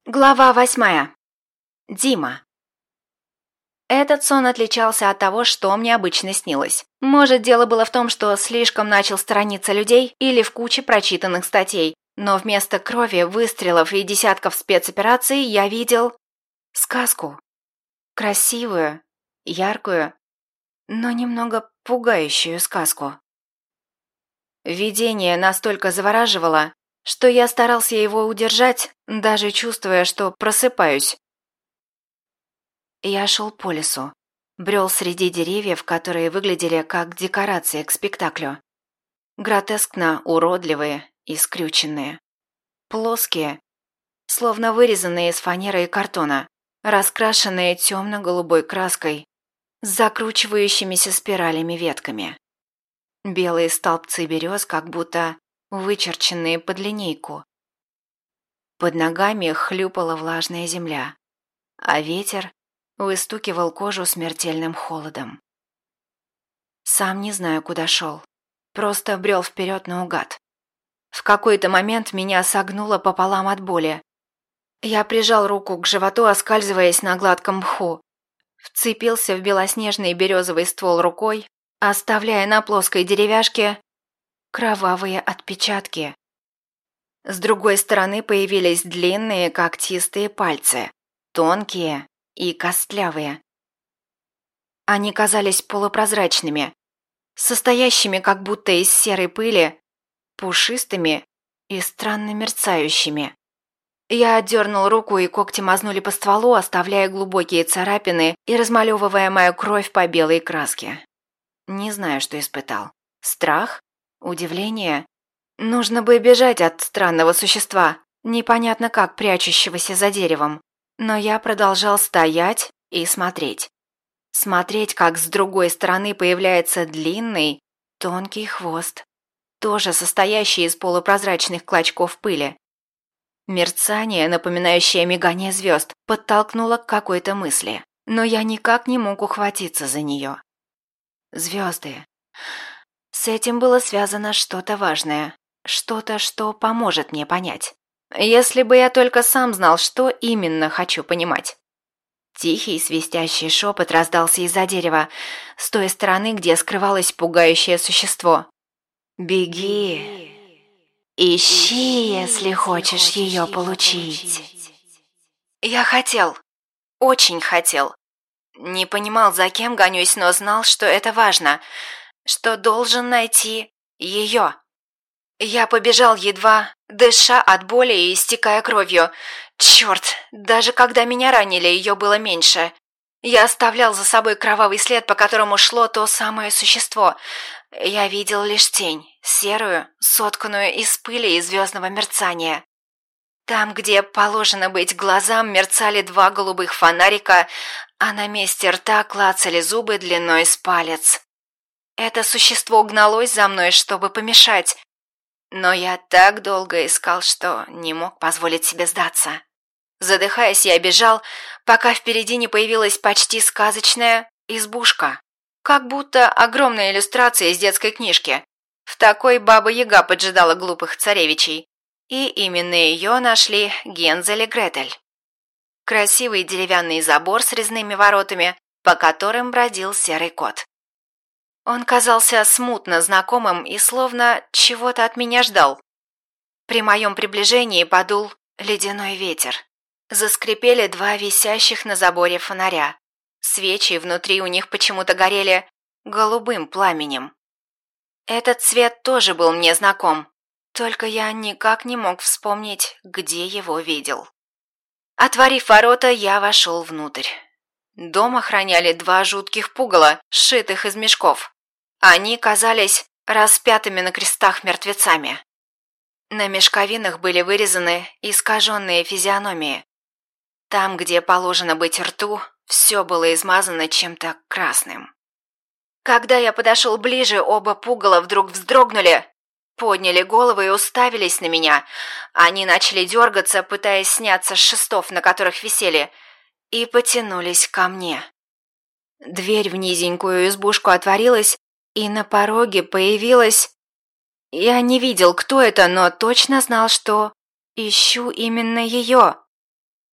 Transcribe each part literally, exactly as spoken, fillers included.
Глава восьмая. Дима. Этот сон отличался от того, что мне обычно снилось. Может, дело было в том, что слишком начал сторониться людей или в куче прочитанных статей, но вместо крови, выстрелов и десятков спецопераций я видел сказку. Красивую, яркую, но немного пугающую сказку. Видение настолько завораживало, что я старался его удержать, даже чувствуя, что просыпаюсь. Я шел по лесу, брел среди деревьев, которые выглядели как декорации к спектаклю. Гротескно уродливые и скрюченные. Плоские, словно вырезанные из фанеры и картона, раскрашенные темно-голубой краской, с закручивающимися спиралями ветками. Белые столбцы берез, как будто вычерченные под линейку. Под ногами хлюпала влажная земля, а ветер выстукивал кожу смертельным холодом. Сам не знаю, куда шел, просто брел вперед наугад. В какой-то момент меня согнуло пополам от боли. Я прижал руку к животу, оскальзываясь на гладком мху, вцепился в белоснежный березовый ствол рукой, оставляя на плоской деревяшке кровавые отпечатки. С другой стороны появились длинные когтистые пальцы, тонкие и костлявые. Они казались полупрозрачными, состоящими как будто из серой пыли, пушистыми и странно мерцающими. Я отдернул руку, и когти мазнули по стволу, оставляя глубокие царапины и размалевывая мою кровь по белой краске. Не знаю, что испытал. Страх? Удивление? Нужно бы бежать от странного существа, непонятно как прячущегося за деревом. Но я продолжал стоять и смотреть. Смотреть, как с другой стороны появляется длинный, тонкий хвост, тоже состоящий из полупрозрачных клочков пыли. Мерцание, напоминающее мигание звезд, подтолкнуло к какой-то мысли, но я никак не мог ухватиться за нее. Звезды. С этим было связано что-то важное, что-то, что поможет мне понять. Если бы я только сам знал, что именно хочу понимать. Тихий свистящий шепот раздался из-за дерева, с той стороны, где скрывалось пугающее существо. «Беги! Ищи, если хочешь ее получить!» Я хотел, очень хотел. Не понимал, за кем гонюсь, но знал, что это важно, что должен найти ее. Я побежал, едва дыша от боли и истекая кровью. Черт, даже когда меня ранили, ее было меньше. Я оставлял за собой кровавый след, по которому шло то самое существо. Я видел лишь тень, серую, сотканную из пыли и звездного мерцания. Там, где положено быть глазам, мерцали два голубых фонарика, а на месте рта клацали зубы длиной с палец. Это существо гналось за мной, чтобы помешать. Но я так долго искал, что не мог позволить себе сдаться. Задыхаясь, я бежал, пока впереди не появилась почти сказочная избушка. Как будто огромная иллюстрация из детской книжки. В такой Баба-Яга поджидала глупых царевичей. И именно ее нашли Гензель и Гретель. Красивый деревянный забор с резными воротами, по которым бродил серый кот. Он казался смутно знакомым и словно чего-то от меня ждал. При моем приближении подул ледяной ветер. Заскрипели два висящих на заборе фонаря. Свечи внутри у них почему-то горели голубым пламенем. Этот цвет тоже был мне знаком, только я никак не мог вспомнить, где его видел. Отворив ворота, я вошел внутрь. Дом охраняли два жутких пугала, сшитых из мешков. Они казались распятыми на крестах мертвецами. На мешковинах были вырезаны искаженные физиономии. Там, где положено быть рту, все было измазано чем-то красным. Когда я подошел ближе, оба пугала вдруг вздрогнули, подняли головы и уставились на меня. Они начали дергаться, пытаясь сняться с шестов, на которых висели, и потянулись ко мне. Дверь в низенькую избушку отворилась, и на пороге появилась... Я не видел, кто это, но точно знал, что ищу именно ее.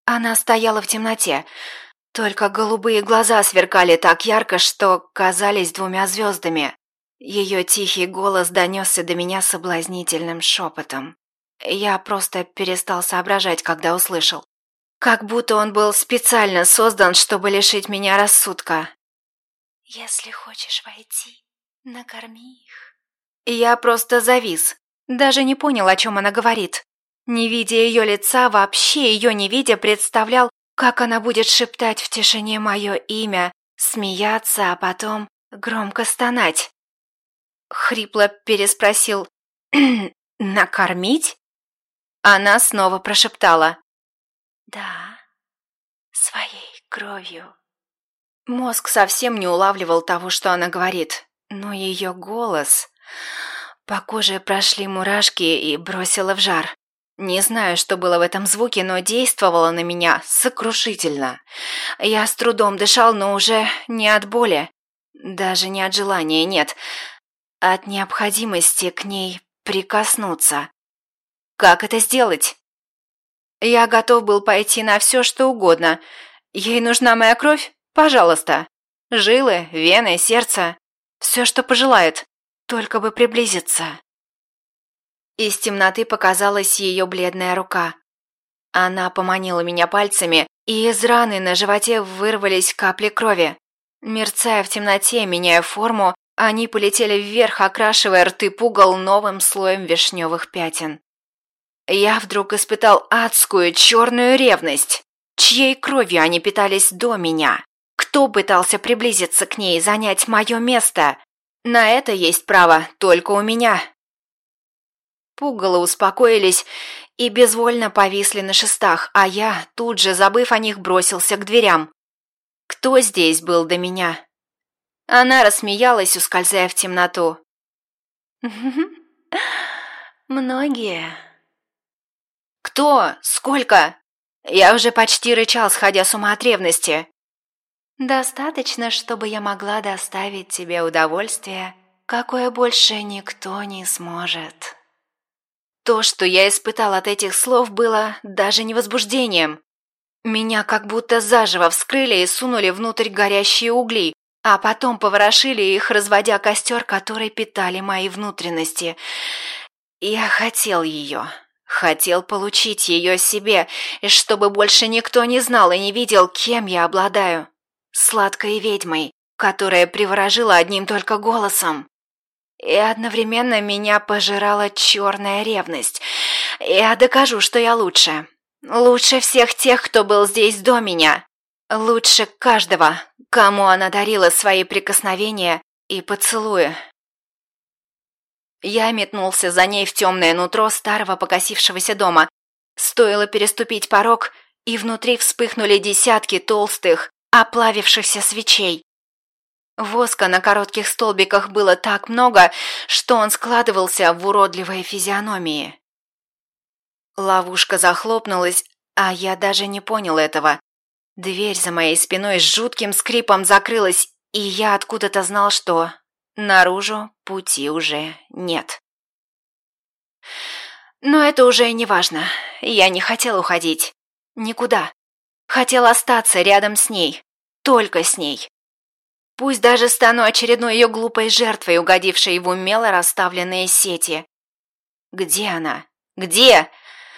Она стояла в темноте, только голубые глаза сверкали так ярко, что казались двумя звездами. Ее тихий голос донесся до меня соблазнительным шепотом. Я просто перестал соображать, когда услышал. Как будто он был специально создан, чтобы лишить меня рассудка. «Если хочешь войти, накорми их». Я просто завис, даже не понял, о чем она говорит. Не видя ее лица, вообще ее не видя, представлял, как она будет шептать в тишине мое имя, смеяться, а потом громко стонать. Хрипло переспросил: «Накормить?» Она снова прошептала: «Да, своей кровью». Мозг совсем не улавливал того, что она говорит, но ее голос... По коже прошли мурашки и бросило в жар. Не знаю, что было в этом звуке, но действовало на меня сокрушительно. Я с трудом дышал, но уже не от боли, даже не от желания, нет, от необходимости к ней прикоснуться. Как это сделать? Я готов был пойти на все, что угодно. Ей нужна моя кровь? Пожалуйста. Жилы, вены, сердце. Все, что пожелает. Только бы приблизиться. Из темноты показалась ее бледная рука. Она поманила меня пальцами, и из раны на животе вырвались капли крови. Мерцая в темноте, меняя форму, они полетели вверх, окрашивая рты пугал новым слоем вишневых пятен. Я вдруг испытал адскую черную ревность. Чьей кровью они питались до меня? Кто пытался приблизиться к ней и занять мое место? На это есть право только у меня. Пугало успокоились и безвольно повисли на шестах, а я, тут же забыв о них, бросился к дверям. Кто здесь был до меня? Она рассмеялась, ускользая в темноту. «Многие». «Кто? Сколько?» Я уже почти рычал, сходя с ума от ревности. «Достаточно, чтобы я могла доставить тебе удовольствие, какое больше никто не сможет». То, что я испытал от этих слов, было даже не возбуждением. Меня как будто заживо вскрыли и сунули внутрь горящие угли, а потом поворошили их, разводя костер, который питали мои внутренности. Я хотел ее, хотел получить ее себе, и чтобы больше никто не знал и не видел, кем я обладаю. Сладкой ведьмой, которая приворожила одним только голосом. И одновременно меня пожирала черная ревность. Я докажу, что я лучше. Лучше всех тех, кто был здесь до меня. Лучше каждого, кому она дарила свои прикосновения и поцелуи. Я метнулся за ней в темное нутро старого покосившегося дома. Стоило переступить порог, и внутри вспыхнули десятки толстых, оплавившихся свечей. Воска на коротких столбиках было так много, что он складывался в уродливые физиономии. Ловушка захлопнулась, а я даже не понял этого. Дверь за моей спиной с жутким скрипом закрылась, и я откуда-то знал, что наружу пути уже нет. Но это уже и не важно. Я не хотел уходить. Никуда. Хотел остаться рядом с ней. Только с ней. Пусть даже стану очередной ее глупой жертвой, угодившей в умело расставленные сети. Где она? Где?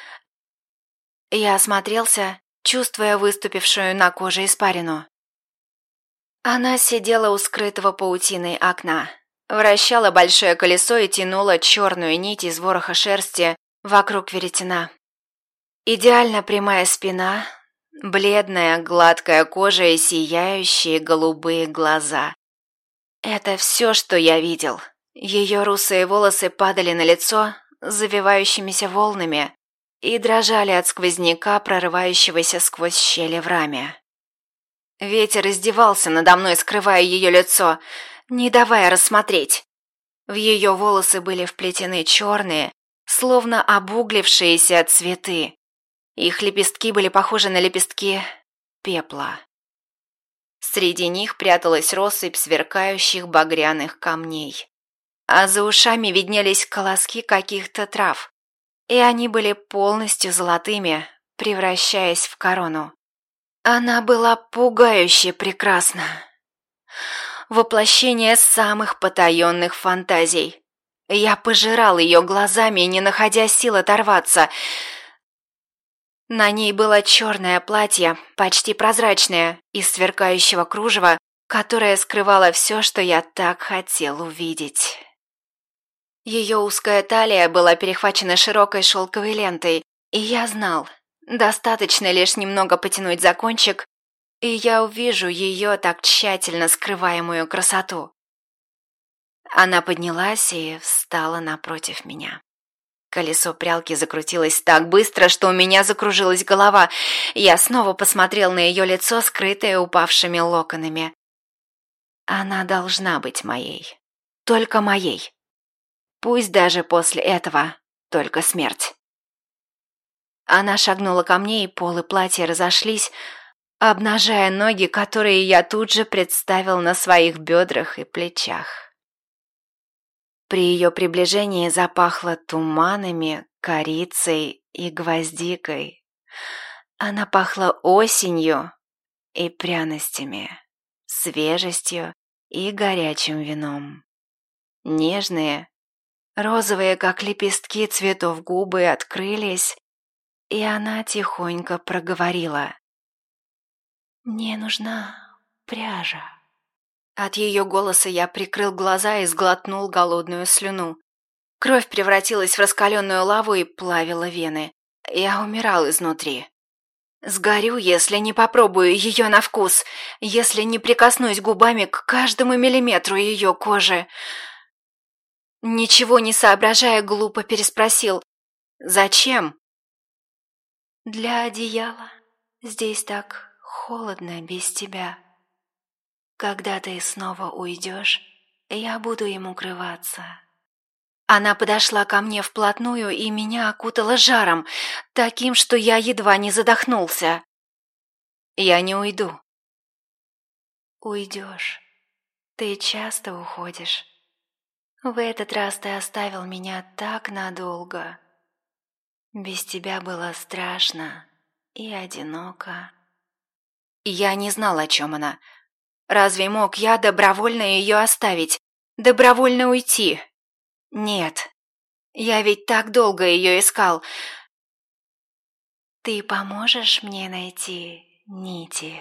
Я осмотрелся, чувствуя выступившую на коже испарину. Она сидела у скрытого паутиной окна, вращала большое колесо и тянула черную нить из вороха шерсти вокруг веретена. Идеально прямая спина, бледная гладкая кожа и сияющие голубые глаза. Это все, что я видел. Ее русые волосы падали на лицо завивающимися волнами и дрожали от сквозняка, прорывающегося сквозь щели в раме. Ветер издевался надо мной, скрывая ее лицо, не давая рассмотреть. В ее волосы были вплетены черные, словно обуглившиеся цветы. Их лепестки были похожи на лепестки пепла. Среди них пряталась россыпь сверкающих багряных камней. А за ушами виднелись колоски каких-то трав. И они были полностью золотыми, превращаясь в корону. Она была пугающе прекрасна. Воплощение самых потаенных фантазий. Я пожирал ее глазами, не находя сил оторваться. На ней было черное платье, почти прозрачное, из сверкающего кружева, которое скрывало все, что я так хотел увидеть. Ее узкая талия была перехвачена широкой шелковой лентой, и я знал, достаточно лишь немного потянуть за кончик, и я увижу ее так тщательно скрываемую красоту. Она поднялась и встала напротив меня. Колесо прялки закрутилось так быстро, что у меня закружилась голова. Я снова посмотрел на ее лицо, скрытое упавшими локонами. Она должна быть моей. Только моей. Пусть даже после этого только смерть. Она шагнула ко мне, и полы платья разошлись, обнажая ноги, которые я тут же представил на своих бедрах и плечах. При ее приближении запахло туманами, корицей и гвоздикой. Она пахла осенью и пряностями, свежестью и горячим вином. Нежные, розовые, как лепестки цветов, губы открылись, и она тихонько проговорила: «Мне нужна пряжа». От ее голоса я прикрыл глаза и сглотнул голодную слюну. Кровь превратилась в раскаленную лаву и плавила вены. Я умирал изнутри. Сгорю, если не попробую ее на вкус, если не прикоснусь губами к каждому миллиметру ее кожи. Ничего не соображая, глупо переспросил: «Зачем?» «Для одеяла. Здесь так холодно без тебя. Когда ты снова уйдешь, я буду им укрываться». Она подошла ко мне вплотную, и меня окутала жаром, таким, что я едва не задохнулся. «Я не уйду». «Уйдешь. Ты часто уходишь. В этот раз ты оставил меня так надолго. Без тебя было страшно и одиноко». Я не знал, о чем она. Разве мог я добровольно ее оставить? Добровольно уйти? Нет. Я ведь так долго ее искал. «Ты поможешь мне найти нити?»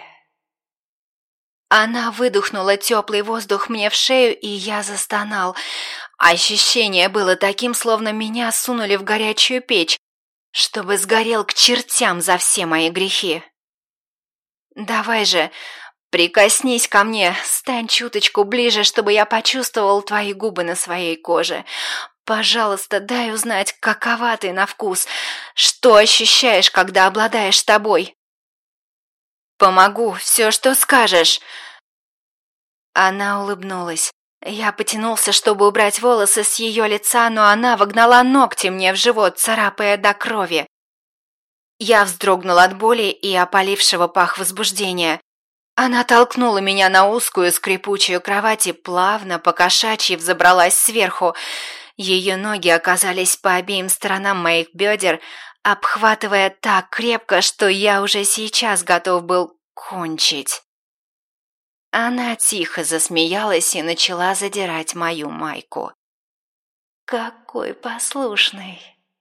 Она выдохнула теплый воздух мне в шею, и я застонал. Ощущение было таким, словно меня сунули в горячую печь, чтобы сгорел к чертям за все мои грехи. «Давай же, прикоснись ко мне, стань чуточку ближе, чтобы я почувствовал твои губы на своей коже. Пожалуйста, дай узнать, какова ты на вкус, что ощущаешь, когда обладаешь тобой». «Помогу, все, что скажешь». Она улыбнулась. Я потянулся, чтобы убрать волосы с ее лица, но она вогнала ногти мне в живот, царапая до крови. Я вздрогнул от боли и опалившего пах возбуждения. Она толкнула меня на узкую скрипучую кровать и плавно, покошачьи взобралась сверху. Ее ноги оказались по обеим сторонам моих бедер, обхватывая так крепко, что я уже сейчас готов был кончить. Она тихо засмеялась и начала задирать мою майку. «Какой послушный!»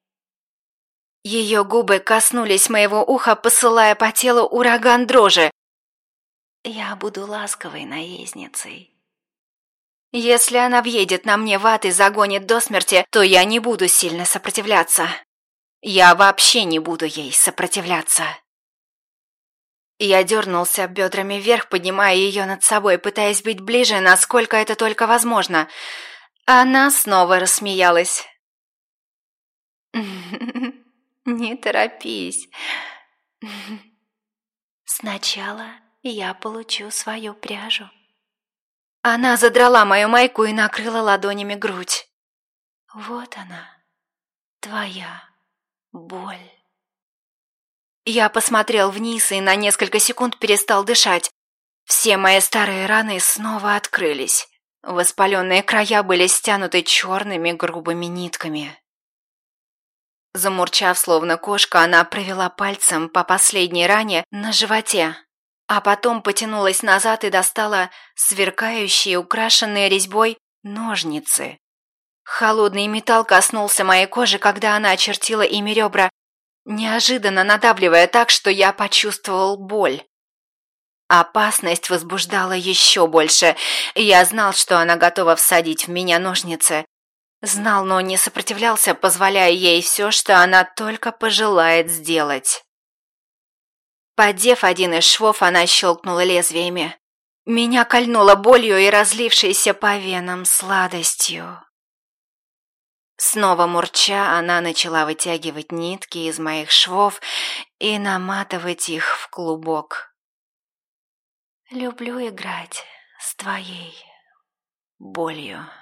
Ее губы коснулись моего уха, посылая по телу ураган дрожи. «Я буду ласковой наездницей». Если она въедет на мне в ад и загонит до смерти, то я не буду сильно сопротивляться. Я вообще не буду ей сопротивляться. Я дернулся бедрами вверх, поднимая ее над собой, пытаясь быть ближе, насколько это только возможно. Она снова рассмеялась. «Не торопись. Сначала я получу свою пряжу». Она задрала мою майку и накрыла ладонями грудь. «Вот она, твоя боль». Я посмотрел вниз и на несколько секунд перестал дышать. Все мои старые раны снова открылись. Воспаленные края были стянуты черными грубыми нитками. Замурчав, словно кошка, она провела пальцем по последней ране на животе, а потом потянулась назад и достала сверкающие, украшенные резьбой, ножницы. Холодный металл коснулся моей кожи, когда она очертила ими ребра, неожиданно надавливая так, что я почувствовал боль. Опасность возбуждала еще больше. Я знал, что она готова всадить в меня ножницы. Знал, но не сопротивлялся, позволяя ей все, что она только пожелает сделать. Поддев один из швов, она щелкнула лезвиями. Меня кольнуло болью и разлившейся по венам сладостью. Снова мурча, она начала вытягивать нитки из моих швов и наматывать их в клубок. «Люблю играть с твоей болью».